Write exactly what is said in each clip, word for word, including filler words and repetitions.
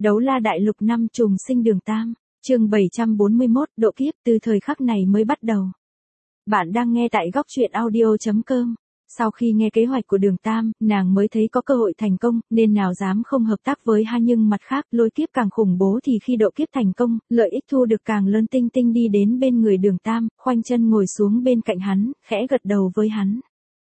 Đấu la đại lục năm trùng sinh đường Tam, chương bảy trăm bốn mươi mốt, độ kiếp từ thời khắc này mới bắt đầu. Bạn đang nghe tại góc truyện audio chấm com. Sau khi nghe kế hoạch của đường Tam, nàng mới thấy có cơ hội thành công, nên nào dám không hợp tác với ha, nhưng mặt khác, lôi kiếp càng khủng bố thì khi độ kiếp thành công, lợi ích thu được càng lớn. Tinh Tinh đi đến bên người đường Tam, khoanh chân ngồi xuống bên cạnh hắn, khẽ gật đầu với hắn.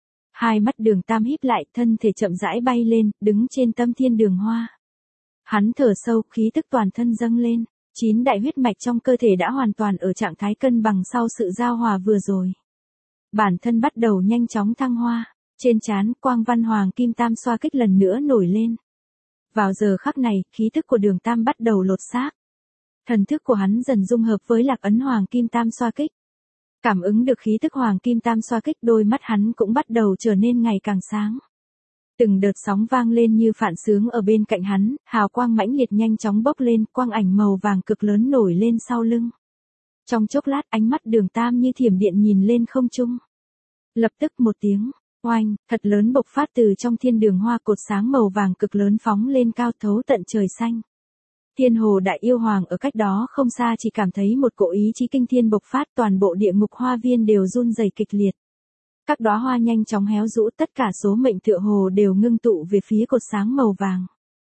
Hai mắt đường Tam híp lại, thân thể chậm rãi bay lên, đứng trên tâm thiên đường hoa. Hắn thở sâu, khí tức toàn thân dâng lên, chín đại huyết mạch trong cơ thể đã hoàn toàn ở trạng thái cân bằng sau sự giao hòa vừa rồi. Bản thân bắt đầu nhanh chóng thăng hoa, trên trán quang văn hoàng kim tam xoa kích lần nữa nổi lên. Vào giờ khắc này, khí tức của đường Tam bắt đầu lột xác. Thần thức của hắn dần dung hợp với lạc ấn hoàng kim tam xoa kích. Cảm ứng được khí tức hoàng kim tam xoa kích, đôi mắt hắn cũng bắt đầu trở nên ngày càng sáng. Từng đợt sóng vang lên như phản xướng ở bên cạnh hắn, hào quang mãnh liệt nhanh chóng bốc lên, quang ảnh màu vàng cực lớn nổi lên sau lưng. Trong chốc lát, ánh mắt đường Tam như thiểm điện nhìn lên không trung. Lập tức một tiếng, oanh, thật lớn bộc phát từ trong thiên đường hoa, cột sáng màu vàng cực lớn phóng lên cao thấu tận trời xanh. Thiên Hồ Đại Yêu Hoàng ở cách đó không xa chỉ cảm thấy một cỗ ý chí kinh thiên bộc phát, toàn bộ địa ngục hoa viên đều run rẩy kịch liệt. Các đóa hoa nhanh chóng héo rũ, tất cả số mệnh tựa hồ đều ngưng tụ về phía cột sáng màu vàng.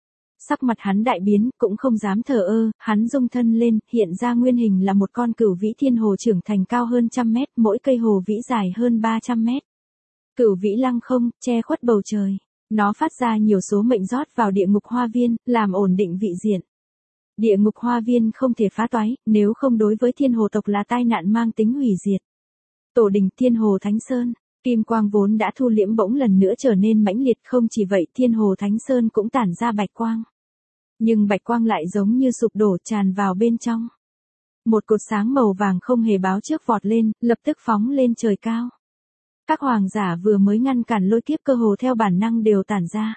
Sắc mặt hắn đại biến, cũng không dám thờ ơ, hắn rung thân lên, hiện ra nguyên hình là một con cửu vĩ thiên hồ trưởng thành cao hơn trăm mét, mỗi cây hồ vĩ dài hơn ba trăm mét. Cửu vĩ lăng không, che khuất bầu trời. Nó phát ra nhiều số mệnh rót vào địa ngục hoa viên, làm ổn định vị diện. Địa ngục hoa viên không thể phá toái, nếu không đối với thiên hồ tộc là tai nạn mang tính hủy diệt. Tổ đình Thiên Hồ Thánh Sơn, kim quang vốn đã thu liễm bỗng lần nữa trở nên mãnh liệt, không chỉ vậy Thiên Hồ Thánh Sơn cũng tản ra bạch quang. Nhưng bạch quang lại giống như sụp đổ tràn vào bên trong. Một cột sáng màu vàng không hề báo trước vọt lên, lập tức phóng lên trời cao. Các hoàng giả vừa mới ngăn cản lôi kiếp cơ hồ theo bản năng đều tản ra.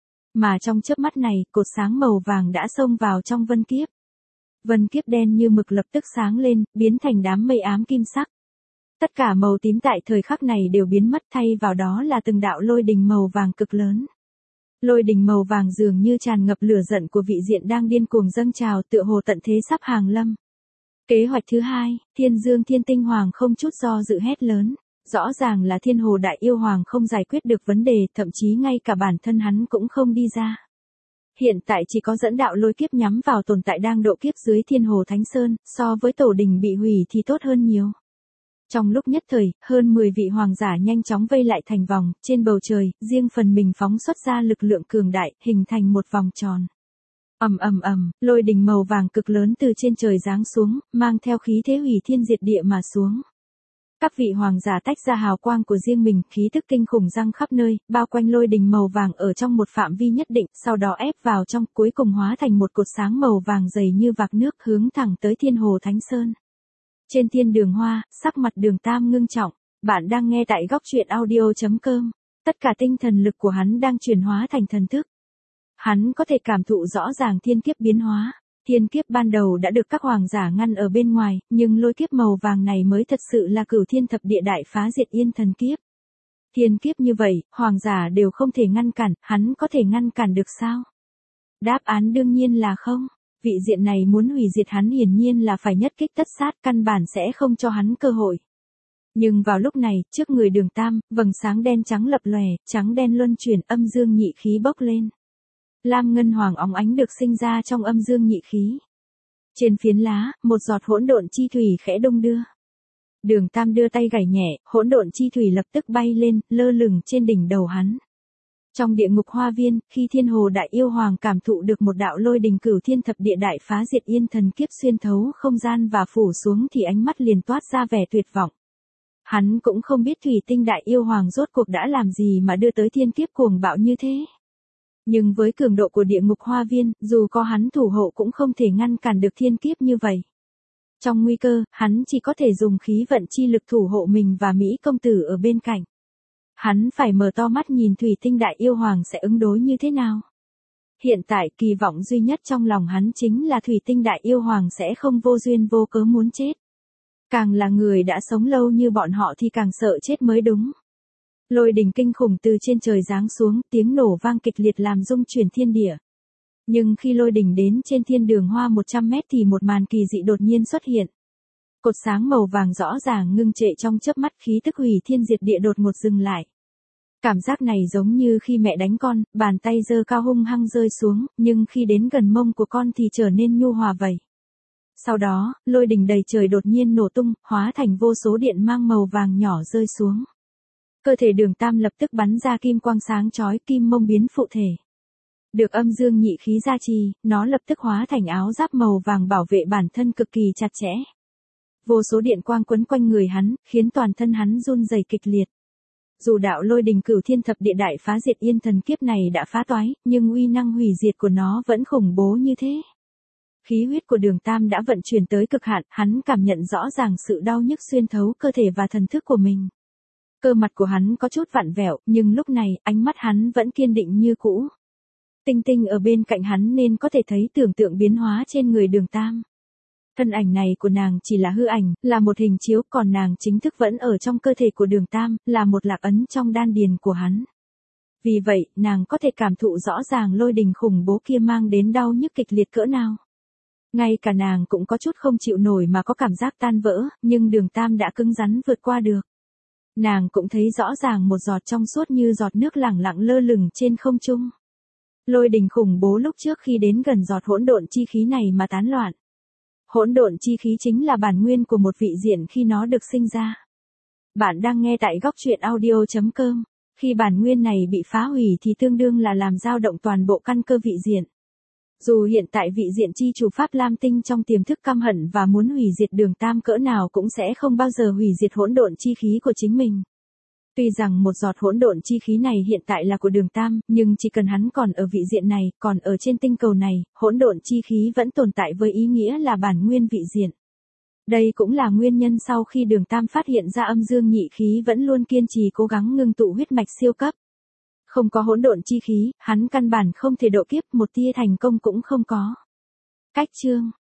Mà trong chớp mắt này, cột sáng màu vàng đã xông vào trong vân kiếp. Vân kiếp đen như mực lập tức sáng lên, biến thành đám mây ám kim sắc. Tất cả màu tím tại thời khắc này đều biến mất, thay vào đó là từng đạo lôi đình màu vàng cực lớn. Lôi đình màu vàng dường như tràn ngập lửa giận của vị diện đang điên cuồng dâng trào, tựa hồ tận thế sắp hàng lâm. Kế hoạch thứ hai, Thiên Dương Thiên Tinh Hoàng không chút do dự hét lớn. Rõ ràng là Thiên Hồ Đại Yêu Hoàng không giải quyết được vấn đề, thậm chí ngay cả bản thân hắn cũng không đi ra. Hiện tại chỉ có dẫn đạo lôi kiếp nhắm vào tồn tại đang độ kiếp dưới Thiên Hồ Thánh Sơn, so với tổ đình bị hủy thì tốt hơn nhiều. Trong lúc nhất thời, hơn mười vị hoàng giả nhanh chóng vây lại thành vòng, trên bầu trời, riêng phần mình phóng xuất ra lực lượng cường đại, hình thành một vòng tròn. Ầm ầm ầm, lôi đình màu vàng cực lớn từ trên trời giáng xuống, mang theo khí thế hủy thiên diệt địa mà xuống. Các vị hoàng giả tách ra hào quang của riêng mình, khí tức kinh khủng răng khắp nơi, bao quanh lôi đình màu vàng ở trong một phạm vi nhất định, sau đó ép vào trong, cuối cùng hóa thành một cột sáng màu vàng dày như vạc nước hướng thẳng tới Thiên Hồ Thánh Sơn. Trên thiên đường hoa, sắc mặt đường Tam ngưng trọng, bạn đang nghe tại góc truyện audio chấm com, tất cả tinh thần lực của hắn đang chuyển hóa thành thần thức. Hắn có thể cảm thụ rõ ràng thiên kiếp biến hóa. Thiên kiếp ban đầu đã được các hoàng giả ngăn ở bên ngoài, nhưng lôi kiếp màu vàng này mới thật sự là cửu thiên thập địa đại phá diệt yên thần kiếp. Thiên kiếp như vậy, hoàng giả đều không thể ngăn cản, hắn có thể ngăn cản được sao? Đáp án đương nhiên là không. Vị diện này muốn hủy diệt hắn hiển nhiên là phải nhất kích tất sát, căn bản sẽ không cho hắn cơ hội. Nhưng vào lúc này, trước người đường Tam, vầng sáng đen trắng lập lòe, trắng đen luân chuyển, âm dương nhị khí bốc lên. Lam ngân hoàng óng ánh được sinh ra trong âm dương nhị khí. Trên phiến lá, một giọt hỗn độn chi thủy khẽ đung đưa. Đường Tam đưa tay gảy nhẹ, hỗn độn chi thủy lập tức bay lên, lơ lửng trên đỉnh đầu hắn. Trong địa ngục hoa viên, khi Thiên Hồ Đại Yêu Hoàng cảm thụ được một đạo lôi đình cửu thiên thập địa đại phá diệt yên thần kiếp xuyên thấu không gian và phủ xuống thì ánh mắt liền toát ra vẻ tuyệt vọng. Hắn cũng không biết Thủy Tinh Đại Yêu Hoàng rốt cuộc đã làm gì mà đưa tới thiên kiếp cuồng bạo như thế. Nhưng với cường độ của địa ngục hoa viên, dù có hắn thủ hộ cũng không thể ngăn cản được thiên kiếp như vậy. Trong nguy cơ, hắn chỉ có thể dùng khí vận chi lực thủ hộ mình và Mỹ công tử ở bên cạnh. Hắn phải mở to mắt nhìn Thủy Tinh Đại Yêu Hoàng sẽ ứng đối như thế nào. Hiện tại kỳ vọng duy nhất trong lòng hắn chính là Thủy Tinh Đại Yêu Hoàng sẽ không vô duyên vô cớ muốn chết. Càng là người đã sống lâu như bọn họ thì càng sợ chết mới đúng. Lôi đình kinh khủng từ trên trời giáng xuống, tiếng nổ vang kịch liệt làm rung chuyển thiên địa. Nhưng khi Lôi Đình đến trên thiên đường hoa một trăm mét thì một màn kỳ dị đột nhiên xuất hiện. Cột sáng màu vàng rõ ràng ngưng trệ trong chớp mắt, khí tức hủy thiên diệt địa đột ngột dừng lại. Cảm giác này giống như khi mẹ đánh con, bàn tay giơ cao hung hăng rơi xuống, nhưng khi đến gần mông của con thì trở nên nhu hòa vậy. Sau đó, lôi đình đầy trời đột nhiên nổ tung, hóa thành vô số điện mang màu vàng nhỏ rơi xuống. Cơ thể Đường Tam lập tức bắn ra kim quang sáng chói, kim mông biến phụ thể. Được âm dương nhị khí gia trì, nó lập tức hóa thành áo giáp màu vàng bảo vệ bản thân cực kỳ chặt chẽ. Vô số điện quang quấn quanh người hắn, khiến toàn thân hắn run rẩy kịch liệt. Dù đạo lôi đình cửu thiên thập địa đại phá diệt yên thần kiếp này đã phá toái, nhưng uy năng hủy diệt của nó vẫn khủng bố như thế. Khí huyết của Đường Tam đã vận chuyển tới cực hạn, hắn cảm nhận rõ ràng sự đau nhức xuyên thấu cơ thể và thần thức của mình. Cơ mặt của hắn có chút vặn vẹo, nhưng lúc này, ánh mắt hắn vẫn kiên định như cũ. Tinh Tinh ở bên cạnh hắn nên có thể thấy tưởng tượng biến hóa trên người Đường Tam. Thân ảnh này của nàng chỉ là hư ảnh, là một hình chiếu, còn nàng chính thức vẫn ở trong cơ thể của Đường Tam, là một lạc ấn trong đan điền của hắn. Vì vậy, nàng có thể cảm thụ rõ ràng lôi đình khủng bố kia mang đến đau nhức kịch liệt cỡ nào. Ngay cả nàng cũng có chút không chịu nổi mà có cảm giác tan vỡ, nhưng Đường Tam đã cứng rắn vượt qua được. Nàng cũng thấy rõ ràng một giọt trong suốt như giọt nước lẳng lặng lơ lửng trên không trung. Lôi đình khủng bố lúc trước khi đến gần giọt hỗn độn chi khí này mà tán loạn. Hỗn độn chi khí chính là bản nguyên của một vị diện khi nó được sinh ra. Bạn đang nghe tại góc truyện audio chấm com. Khi bản nguyên này bị phá hủy thì tương đương là làm dao động toàn bộ căn cơ vị diện. Dù hiện tại vị diện chi chủ Pháp Lam Tinh trong tiềm thức căm hận và muốn hủy diệt Đường Tam cỡ nào cũng sẽ không bao giờ hủy diệt hỗn độn chi khí của chính mình. Tuy rằng một giọt hỗn độn chi khí này hiện tại là của Đường Tam, nhưng chỉ cần hắn còn ở vị diện này, còn ở trên tinh cầu này, hỗn độn chi khí vẫn tồn tại với ý nghĩa là bản nguyên vị diện. Đây cũng là nguyên nhân sau khi Đường Tam phát hiện ra âm dương nhị khí vẫn luôn kiên trì cố gắng ngưng tụ huyết mạch siêu cấp. Không có hỗn độn chi khí, hắn căn bản không thể độ kiếp, một tia thành công cũng không có. Cách chương